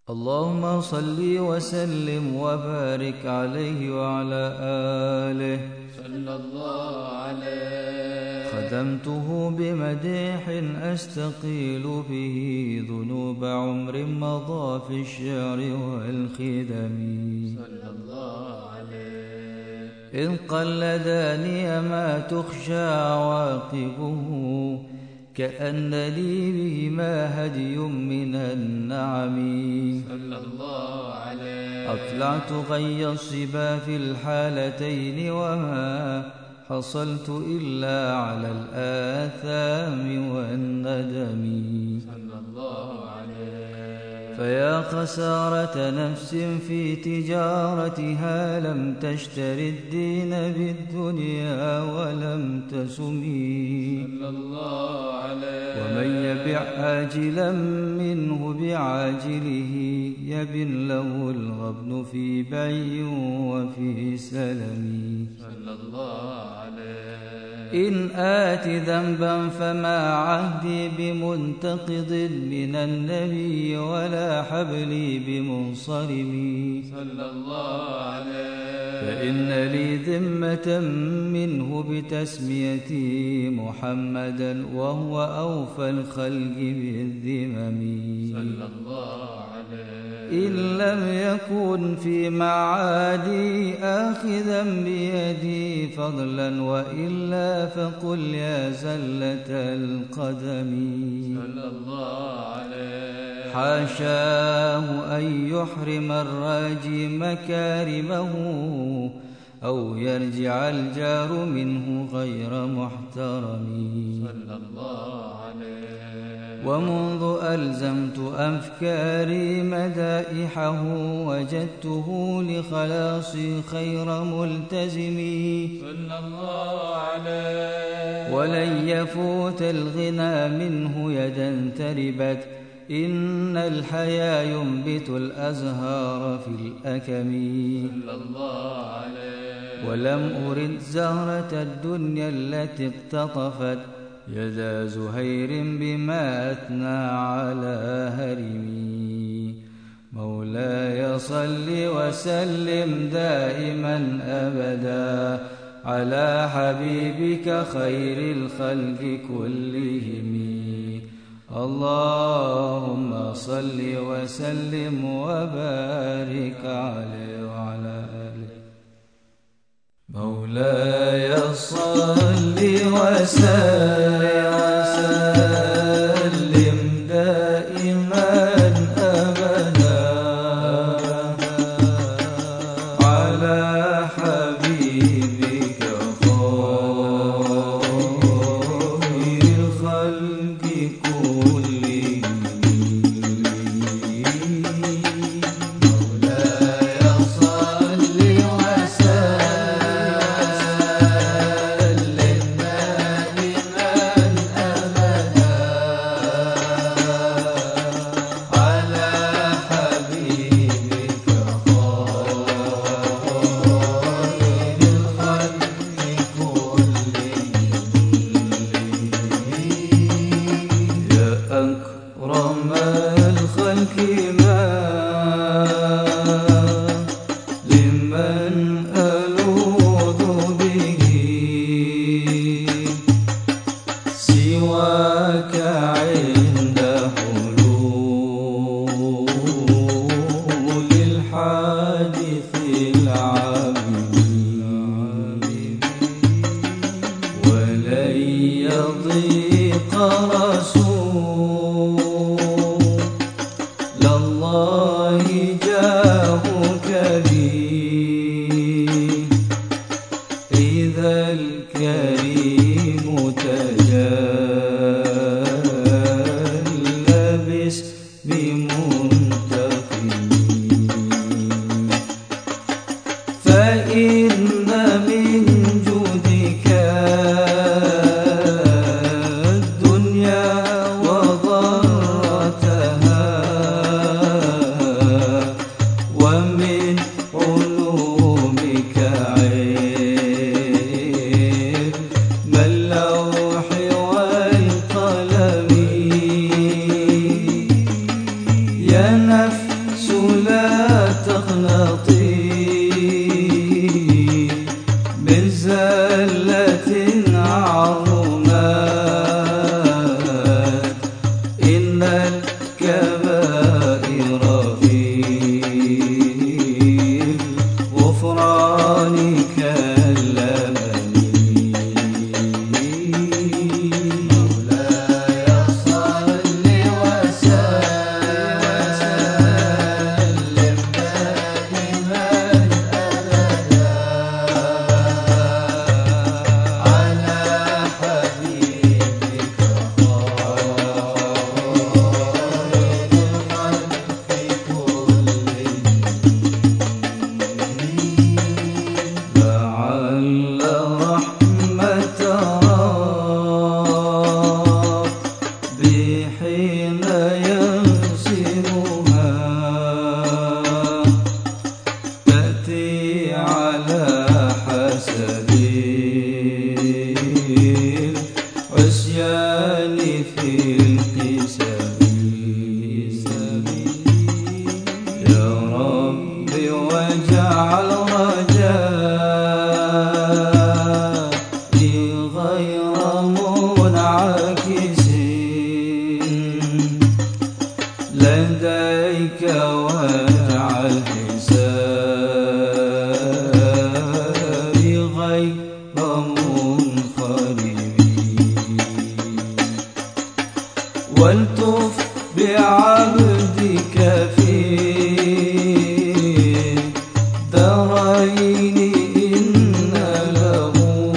اللهم صل وسلم وبارك عليه وعلى آله صلى الله عليه. خدمته بمديح أستقيل به ذنوب عمر مضى في الشعر والخدم صلى الله عليه. إذ قلداني ما تخشى عواقبه كأن لي بهما هدي من النعم صلى الله عليه. أطلعت غي الصبا في الحالتين وما حصلت إلا على الآثام والندم صلى الله عليه. فيا خسارة نفس في تجارتها لم تشتر الدين بالدنيا ولم تسمي صلى الله عليه. ومن يبع عاجلا منه بعاجله يبن له الغبن في بيع وفي سلم صلى الله عليه. إن آت ذنبا فما عهدي بمنتقض من النبي ولا حبلي بمنصرم صلى الله عليه. فإن لي ذمة منه بتسميتي محمدا وهو أوفى الخلق بالذمم صلى الله عليه. إن لم يكن في معادي آخذا بيدي فضلا وإلا فقل يا زلة القدم صلى الله عليه. حاشاه أن يحرم الراجي مكارمه أو يرجع الجار منه غير محترم صلى الله عليه. ومنذ ألزمت أفكاري مدائحه وجدته لخلاصي خير ملتزم صلى الله عليه. ولن يفوت الغنى منه يدا تربت إن الحيا ينبت الأزهار في الأكم صلى الله عليه. ولم أرد زهرة الدنيا التي اقتطفت يدا زهير بما أثنى على هرمي مولاي صل وسلم دائما أبدا على حبيبك خير الخلق كلهم اللهم صل وسلم وبارك عليه وعلى آله مولاي صل وسلم دائما أبدا على حبيبك خير الخلق كلهم مولاي صل أكرم الخلق ما لمن ألوذ به سواك عند حلول الحادث العميم ولن يضيق رسول الله جاهك بي إذا الكريم تجلى بمنتقم فإن من جودك الدنيا وضرتها ومن علومك علم اللوح والقلم يا نفس لا تقنطي من زلة عظمت، إن الكبائر في الغفران كاللبن. مولاي صل وسلم دائما أبدا على حبيبك لعل رحمة ربي حين يغسلها تأتي على حسب العصيان في القسم. يا ربي واجعل رجائي غير منعكس لديك، واجعل حسابي غير منخرم، والتف بعبدك في الدارين إن له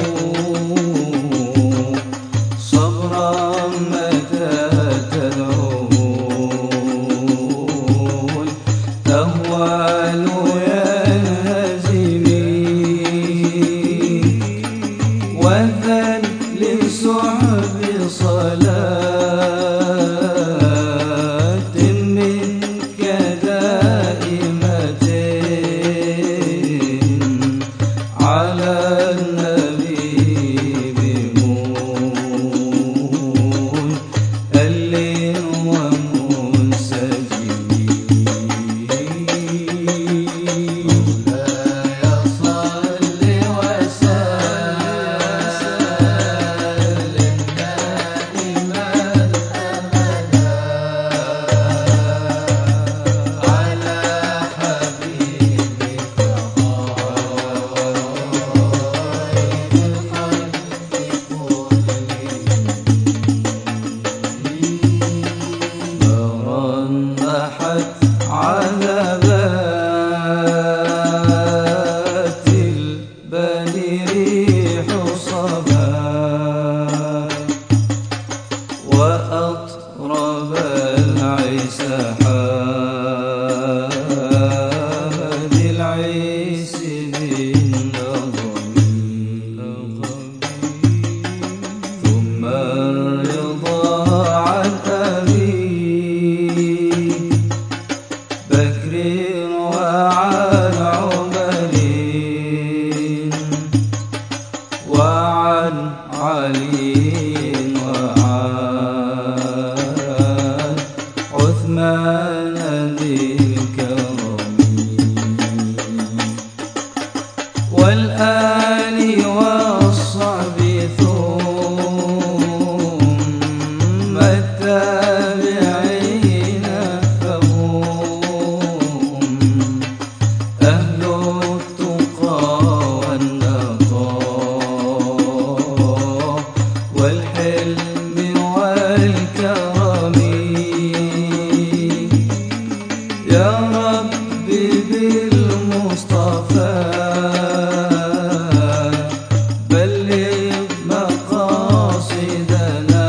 صبرا متى تدعون الأهوال ينهزمين، وذل لصحب صلاة منك دائمة على النبي بمنهل ومنسجم. مولاي صل وسلم دائما أبدا على حبيبك فرنحت عذبات البني ريح صبا، وأطرب العيس حاد العيس بالنظم، ثم الرضا عن أبي بكر وعن عمر وعن علي وعن عثمان ذي الكرم، والآل والصحب ثم التابعين، فهم أهل التقى والنقاء والحلم والكرم. يا ربي بالمصطفى بلغ مقاصدنا،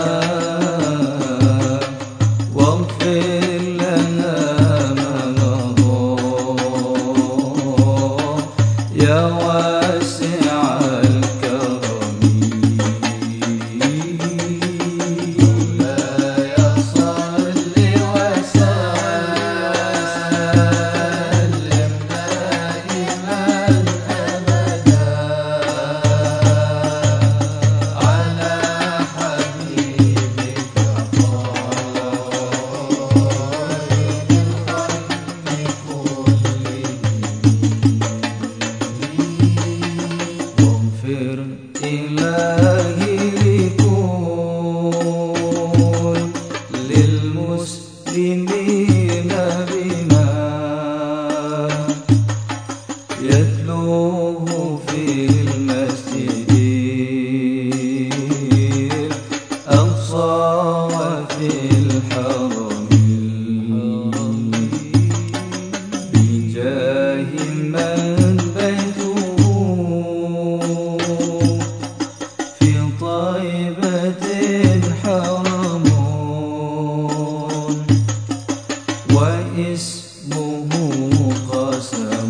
واغفر لنا ما مضى يا واسع الكرم. مولاي صل وسلم المسلمين بما يتلوه في المسجد الأقصى وفي الحرم بجاه من بيته في طيبة حرم واسمه قسم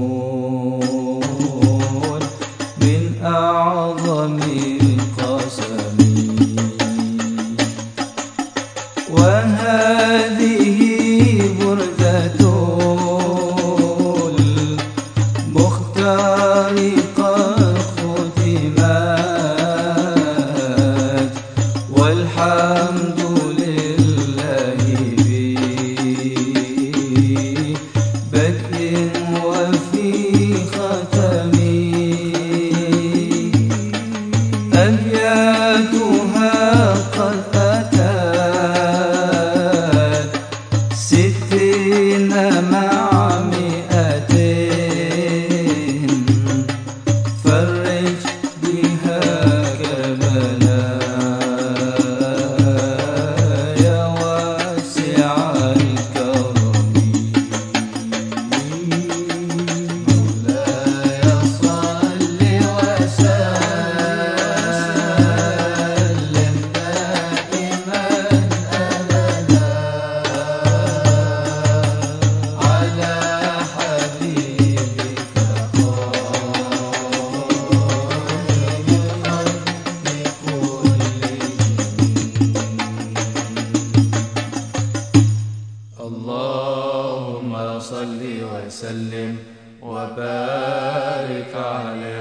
من أعظم القسم وهذه بردة المختار قد ختمت والحمد لله ببدء وفي ختم أبياتها قد أتت 60 مع 200 فرج بها كربنا يا واسع الكرم مولاي صل وسلم دائما أبدا على حبيبك اللهم صل وسلم وبارك عليه.